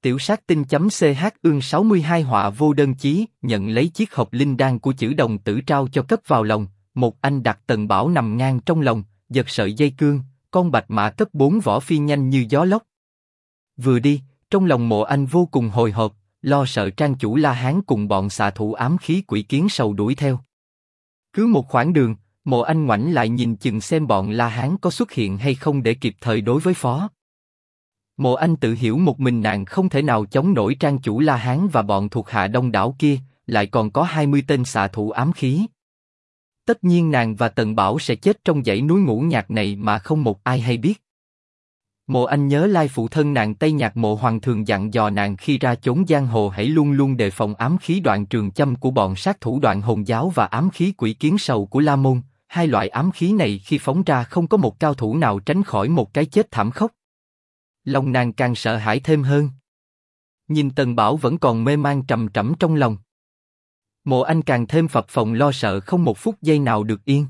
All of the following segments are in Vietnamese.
Tiểu sát tinh.ch ương 62 họa vô đơn chí, nhận lấy chiếc hộp linh đan của chữ đồng tử trao cho cất vào lòng, một anh đặt Tần Bảo nằm ngang trong lòng, giật sợi dây cương, con bạch mã cất 4 võ phi nhanh như gió lốc. Vừa đi, trong lòng Mộ Anh vô cùng hồi hộp, lo sợ trang chủ La Hán cùng bọn xạ thủ ám khí quỷ kiến sầu đuổi theo. Cứ một khoảng đường, Mộ Anh ngoảnh lại nhìn chừng xem bọn La Hán có xuất hiện hay không để kịp thời đối với phó. Mộ Anh tự hiểu một mình nàng không thể nào chống nổi trang chủ La Hán và bọn thuộc hạ đông đảo kia, lại còn có 20 tên xạ thủ ám khí. Tất nhiên nàng và Tần Bảo sẽ chết trong dãy núi ngũ nhạc này mà không một ai hay biết. Mộ Anh nhớ lai phụ thân nàng Tây Nhạc Mộ Hoàng thường dặn dò nàng khi ra chốn giang hồ hãy luôn luôn đề phòng ám khí Đoạn Trường Châm của bọn sát thủ Đoạn Hồn Giáo và ám khí Quỷ Kiến Sầu của La Môn. Hai loại ám khí này khi phóng ra không có một cao thủ nào tránh khỏi một cái chết thảm khốc. Lòng nàng càng sợ hãi thêm hơn. Nhìn Tần Bảo vẫn còn mê man trầm trầm trong lòng. Mộ Anh càng thêm phập phồng lo sợ không một phút giây nào được yên.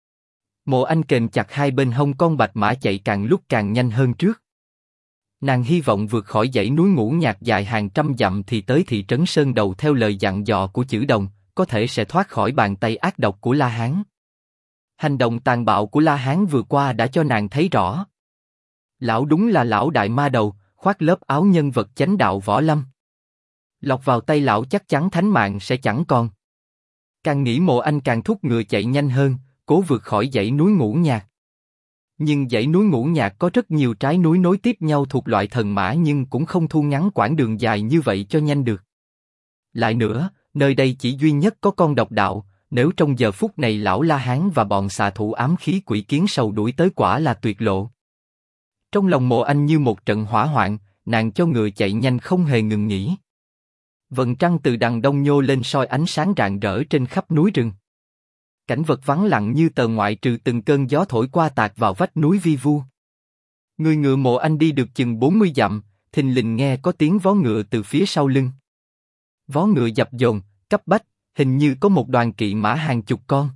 Mộ Anh kềm chặt hai bên hông con bạch mã chạy càng lúc càng nhanh hơn trước. Nàng hy vọng vượt khỏi dãy núi ngũ nhạc dài hàng trăm dặm thì tới thị trấn Sơn Đầu theo lời dặn dò của chữ đồng, có thể sẽ thoát khỏi bàn tay ác độc của La Hán. Hành động tàn bạo của La Hán vừa qua đã cho nàng thấy rõ. Lão đúng là lão đại ma đầu, khoác lớp áo nhân vật chánh đạo võ lâm. Lọt vào tay lão chắc chắn thánh mạng sẽ chẳng còn. Càng nghĩ Mộ Anh càng thúc ngựa chạy nhanh hơn, cố vượt khỏi dãy núi ngũ nhạc. Nhưng dãy núi ngũ nhạc có rất nhiều trái núi nối tiếp nhau thuộc loại thần mã nhưng cũng không thu ngắn quãng đường dài như vậy cho nhanh được. Lại nữa, nơi đây chỉ duy nhất có con độc đạo, nếu trong giờ phút này lão La Hán và bọn xạ thủ ám khí Quỷ Kiến Sầu đuổi tới quả là tuyệt lộ. Trong lòng Mộ Anh như một trận hỏa hoạn, nàng cho ngựa chạy nhanh không hề ngừng nghỉ. Vầng trăng từ đằng đông nhô lên soi ánh sáng rạng rỡ trên khắp núi rừng. Cảnh vật vắng lặng như tờ ngoại trừ từng cơn gió thổi qua tạt vào vách núi vi vu. Người ngựa Mộ Anh đi được chừng 40 dặm, thình lình nghe có tiếng vó ngựa từ phía sau lưng. Vó ngựa dập dồn, cấp bách, hình như có một đoàn kỵ mã hàng chục con.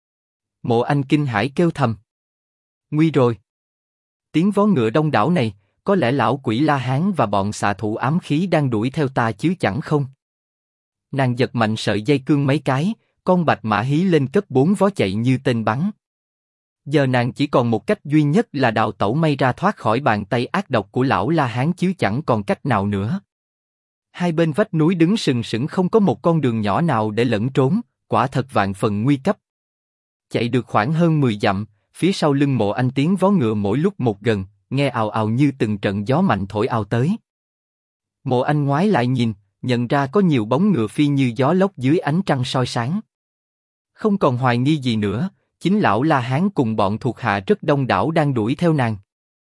Mộ Anh kinh hãi kêu thầm. Nguy rồi! Tiếng vó ngựa đông đảo này, có lẽ lão quỷ La Hán và bọn xạ thủ ám khí đang đuổi theo ta chứ chẳng không. Nàng giật mạnh sợi dây cương mấy cái, con bạch mã hí lên cất 4 vó chạy như tên bắn. Giờ nàng chỉ còn một cách duy nhất là đào tẩu may ra thoát khỏi bàn tay ác độc của lão La Hán chứ chẳng còn cách nào nữa. Hai bên vách núi đứng sừng sững không có một con đường nhỏ nào để lẫn trốn, quả thật vạn phần nguy cấp. Chạy được khoảng hơn 10 dặm, phía sau lưng Mộ Anh tiếng vó ngựa mỗi lúc một gần, nghe ào ào như từng trận gió mạnh thổi ào tới. Mộ Anh ngoái lại nhìn, nhận ra có nhiều bóng ngựa phi như gió lốc dưới ánh trăng soi sáng. Không còn hoài nghi gì nữa, chính lão La Hán cùng bọn thuộc hạ rất đông đảo đang đuổi theo nàng.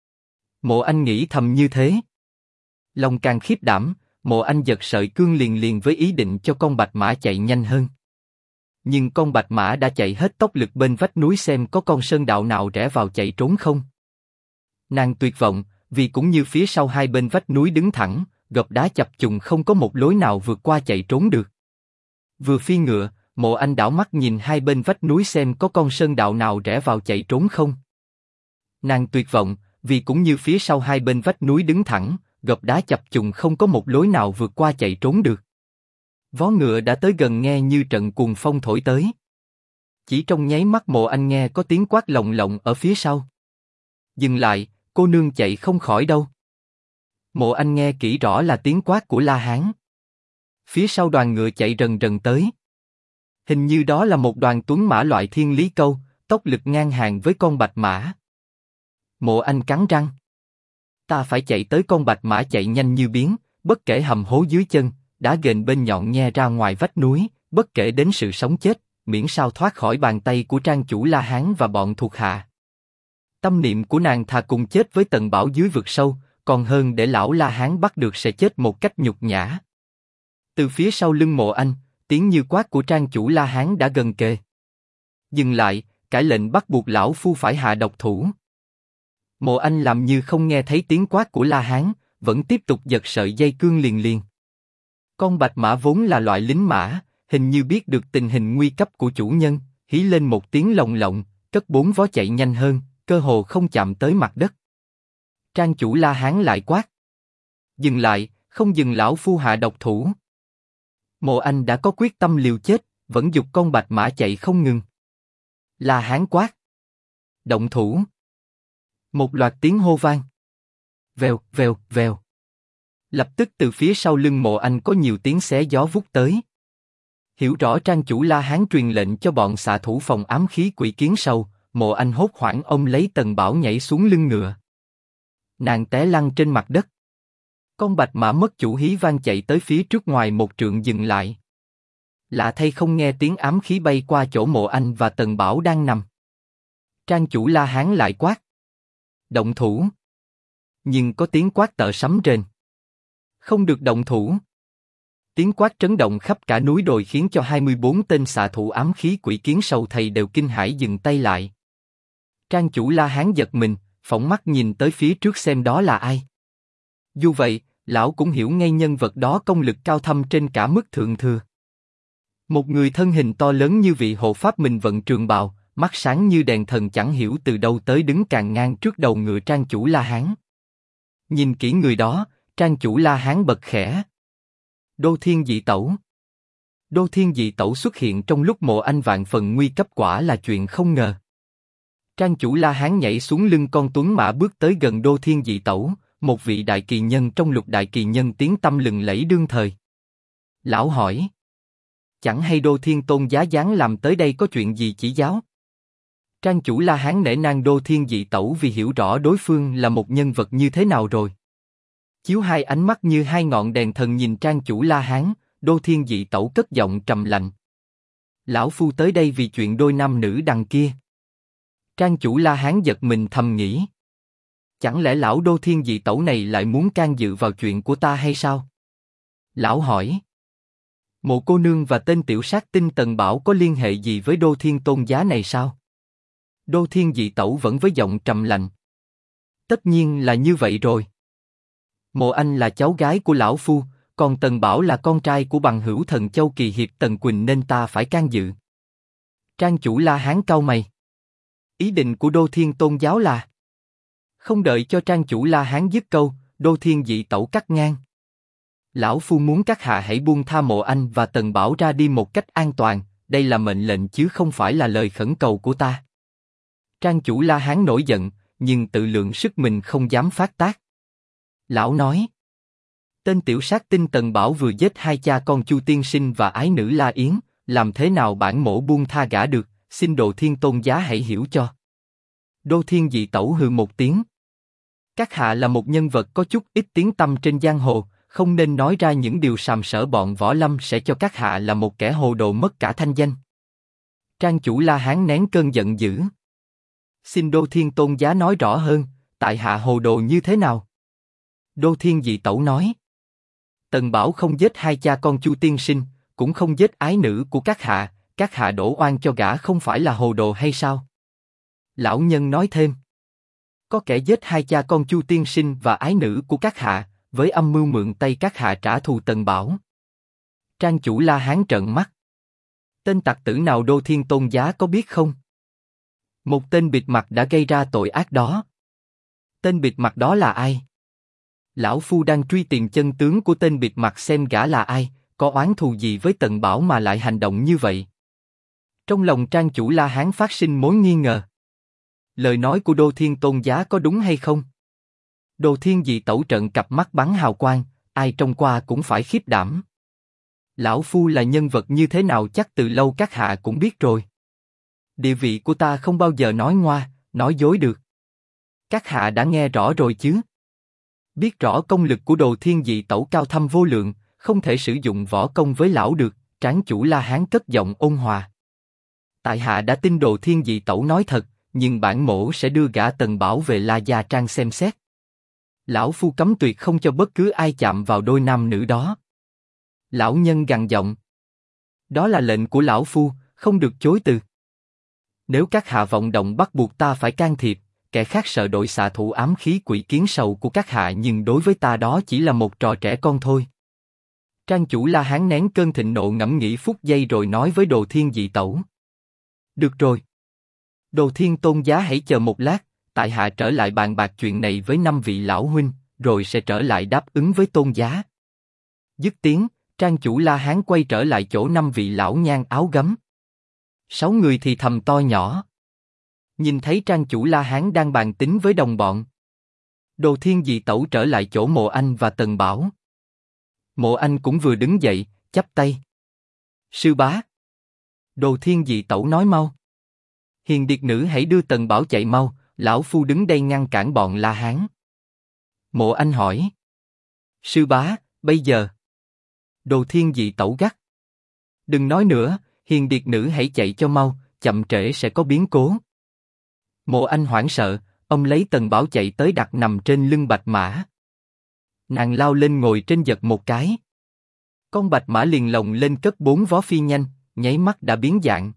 Mộ Anh nghĩ thầm như thế. Lòng càng khiếp đảm, Mộ Anh giật sợi cương liền với ý định cho con bạch mã chạy nhanh hơn. Nhưng con bạch mã đã chạy hết tốc lực bên vách núi xem có con sơn đạo nào rẽ vào chạy trốn không. Nàng tuyệt vọng, vì cũng như phía sau hai bên vách núi đứng thẳng, gập đá chập trùng không có một lối nào vượt qua chạy trốn được. Vừa phi ngựa, Mộ Anh đảo mắt nhìn hai bên vách núi xem có con sơn đạo nào rẽ vào chạy trốn không. Nàng tuyệt vọng, vì cũng như phía sau hai bên vách núi đứng thẳng, gập đá chập trùng không có một lối nào vượt qua chạy trốn được. Vó ngựa đã tới gần nghe như trận cuồng phong thổi tới. Chỉ trong nháy mắt Mộ Anh nghe có tiếng quát lồng lộng ở phía sau. Dừng lại, cô nương chạy không khỏi đâu. Mộ Anh nghe kỹ rõ là tiếng quát của La Hán. Phía sau đoàn ngựa chạy rần rần tới. Hình như đó là một đoàn tuấn mã loại thiên lý câu, tốc lực ngang hàng với con bạch mã. Mộ Anh cắn răng. Ta phải chạy tới con bạch mã chạy nhanh như biến, bất kể hầm hố dưới chân, đá ghềnh bên nhọn nhe ra ngoài vách núi, bất kể đến sự sống chết, miễn sao thoát khỏi bàn tay của trang chủ La Hán và bọn thuộc hạ. Tâm niệm của nàng thà cùng chết với Tần Bảo dưới vực sâu, còn hơn để lão La Hán bắt được sẽ chết một cách nhục nhã. Từ phía sau lưng Mộ Anh, tiếng như quát của trang chủ La Hán đã gần kề. Dừng lại, cải lệnh bắt buộc lão phu phải hạ độc thủ. Mộ Anh làm như không nghe thấy tiếng quát của La Hán, vẫn tiếp tục giật sợi dây cương liền. Con bạch mã vốn là loại lính mã, hình như biết được tình hình nguy cấp của chủ nhân, hí lên một tiếng lồng lộng, cất 4 vó chạy nhanh hơn, cơ hồ không chạm tới mặt đất. Trang chủ La Hán lại quát. Dừng lại, Không dừng lão phu hạ độc thủ. Mộ Anh đã có quyết tâm liều chết, vẫn giục con bạch mã chạy không ngừng. La Hán quát. Động thủ. Một loạt tiếng hô vang. Vèo, vèo, vèo. Lập tức từ phía sau lưng Mộ Anh có nhiều tiếng xé gió vút tới. Hiểu rõ trang chủ La Hán truyền lệnh cho bọn xạ thủ phòng ám khí quỷ kiến sâu, Mộ Anh hốt hoảng ôm lấy Tần Bảo nhảy xuống lưng ngựa. Nàng té lăn trên mặt đất. Con bạch mã mất chủ hí vang chạy tới phía trước ngoài một trượng dừng lại. Lạ thay không nghe tiếng ám khí bay qua chỗ Mộ Anh và Tần Bảo đang nằm. Trang chủ La Hán lại quát. Động thủ. Nhưng có tiếng quát tợ sấm rền. Không được động thủ. Tiếng quát chấn động khắp cả núi đồi khiến cho 24 tên xạ thủ ám khí quỷ kiến sâu thầy đều kinh hãi dừng tay lại. Trang chủ La Hán giật mình, phóng mắt nhìn tới phía trước xem đó là ai. Dù vậy, lão cũng hiểu ngay nhân vật đó công lực cao thâm trên cả mức thượng thừa. Một người thân hình to lớn như vị hộ pháp mình vận trường bào, mắt sáng như đèn thần chẳng hiểu từ đâu tới đứng càn ngang trước đầu ngựa trang chủ La Hán. Nhìn kỹ người đó, trang chủ La Hán bật khẽ. Đô Thiên Dị Tẩu. Đô Thiên Dị Tẩu xuất hiện trong lúc Mộ Anh vạn phần nguy cấp quả là chuyện không ngờ. Trang chủ La Hán nhảy xuống lưng con tuấn mã bước tới gần Đô Thiên Dị Tẩu, một vị đại kỳ nhân trong lục đại kỳ nhân tiếng tăm lừng lẫy đương thời. Lão hỏi. Chẳng hay Đô Thiên Tôn giá dáng làm tới đây có chuyện gì chỉ giáo? Trang chủ La Hán nể nang Đô Thiên Dị Tẩu vì hiểu rõ đối phương là một nhân vật như thế nào rồi. Chiếu hai ánh mắt như hai ngọn đèn thần nhìn trang chủ La Hán, Đô Thiên Dị Tẩu cất giọng trầm lạnh. Lão phu tới đây vì chuyện đôi nam nữ đằng kia. Trang chủ La Hán giật mình thầm nghĩ. Chẳng lẽ lão Đô Thiên Dị Tẩu này lại muốn can dự vào chuyện của ta hay sao? Lão hỏi. Mộ cô nương và tên tiểu sát tinh Tần Bảo có liên hệ gì với Đô Thiên Tôn giá này sao? Đô Thiên Dị Tẩu vẫn với giọng trầm lạnh. Tất nhiên là như vậy rồi. Mộ Anh là cháu gái của lão phu, còn Tần Bảo là con trai của bằng hữu thần châu kỳ hiệp Tần Quỳnh nên ta phải can dự. Trang chủ La Hán cau mày. Ý định của Đô Thiên Tôn giáo là... Không đợi cho trang chủ La Hán dứt câu, Đô Thiên Dị Tẩu cắt ngang. Lão phu muốn các hạ hãy buông tha Mộ Anh và Tần Bảo ra đi một cách an toàn, đây là mệnh lệnh chứ không phải là lời khẩn cầu của ta. Trang chủ La Hán nổi giận, nhưng tự lượng sức mình không dám phát tác. Lão nói. Tên tiểu sát tinh Tần Bảo vừa giết hai cha con Chu Tiên Sinh và ái nữ La Yến, làm thế nào bản mổ buông tha gã được, xin Đô Thiên Tôn giá hãy hiểu cho. Đô Thiên Dị Tẩu hừ một tiếng. Các hạ là một nhân vật có chút ít tiếng tăm trên giang hồ, không nên nói ra những điều sàm sỡ bọn võ lâm sẽ cho các hạ là một kẻ hồ đồ mất cả thanh danh. Trang chủ La Hán nén cơn giận dữ. Xin Đô Thiên Tôn giá nói rõ hơn, tại hạ hồ đồ như thế nào? Đô Thiên Dị Tẩu nói. Tần Bảo không giết hai cha con Chu Tiên Sinh, cũng không giết ái nữ của các hạ đổ oan cho gã không phải là hồ đồ hay sao? Lão nhân nói thêm. Có kẻ giết hai cha con Chu Tiên Sinh và ái nữ của các hạ, với âm mưu mượn tay các hạ trả thù Tần Bảo. Trang chủ La Hán trợn mắt. Tên tặc tử nào Đô Thiên Tôn giá có biết không? Một tên bịt mặt đã gây ra tội ác đó. Tên bịt mặt đó là ai? Lão phu đang truy tìm chân tướng của tên bịt mặt xem gã là ai, có oán thù gì với Tần Bảo mà lại hành động như vậy. Trong lòng trang chủ La Hán phát sinh mối nghi ngờ. Lời nói của Đô Thiên Tôn giá có đúng hay không? Đô Thiên Dị Tẩu trợn cặp mắt bắn hào quang, ai trông qua cũng phải khiếp đảm. Lão phu là nhân vật như thế nào chắc từ lâu các hạ cũng biết rồi. Địa vị của ta không bao giờ nói ngoa, nói dối được. Các hạ đã nghe rõ rồi chứ? Biết rõ công lực của Đô Thiên Dị Tẩu cao thâm vô lượng, không thể sử dụng võ công với lão được. Tráng chủ La Hán cất giọng ôn hòa. Tại hạ đã tin Đô Thiên Dị Tẩu nói thật, nhưng bản mổ sẽ đưa gã Tần Bảo về La Gia Trang xem xét. Lão phu cấm tuyệt không cho bất cứ ai chạm vào đôi nam nữ đó. Lão nhân gằn giọng. Đó là lệnh của lão phu, không được chối từ. Nếu các hạ vọng động bắt buộc ta phải can thiệp, kẻ khác sợ đội xạ thủ ám khí quỷ kiến sầu của các hạ nhưng đối với ta đó chỉ là một trò trẻ con thôi. Trang chủ La Hán nén cơn thịnh nộ ngẫm nghĩ phút giây rồi nói với Đô Thiên Dị Tẩu. Được rồi. Đô Thiên Tôn giá hãy chờ một lát, tại hạ trở lại bàn bạc chuyện này với 5 vị lão huynh, rồi sẽ trở lại đáp ứng với Tôn giá. Dứt tiếng, Trang chủ La Hán quay trở lại chỗ 5 vị lão nhang áo gấm. 6 người thì thầm to nhỏ. Nhìn thấy Trang chủ La Hán đang bàn tính với đồng bọn. Đồ Thiên Dị Tẩu trở lại chỗ Mộ Anh và Tần Bảo. Mộ Anh cũng vừa đứng dậy, chắp tay. Sư bá. Đồ Thiên Dị Tẩu nói mau. Hiền điệt nữ hãy đưa Tần Bảo chạy mau, lão phu đứng đây ngăn cản bọn La Hán. Mộ Anh hỏi. Sư bá, bây giờ. Đồ Thiên Dị Tẩu gắt. Đừng nói nữa, hiền điệt nữ hãy chạy cho mau, chậm trễ sẽ có biến cố. Mộ Anh hoảng sợ, ông lấy Tần Bảo chạy tới đặt nằm trên lưng bạch mã. Nàng lao lên ngồi trên giật một cái. Con bạch mã liền lồng lên cất 4 vó phi nhanh, nháy mắt đã biến dạng.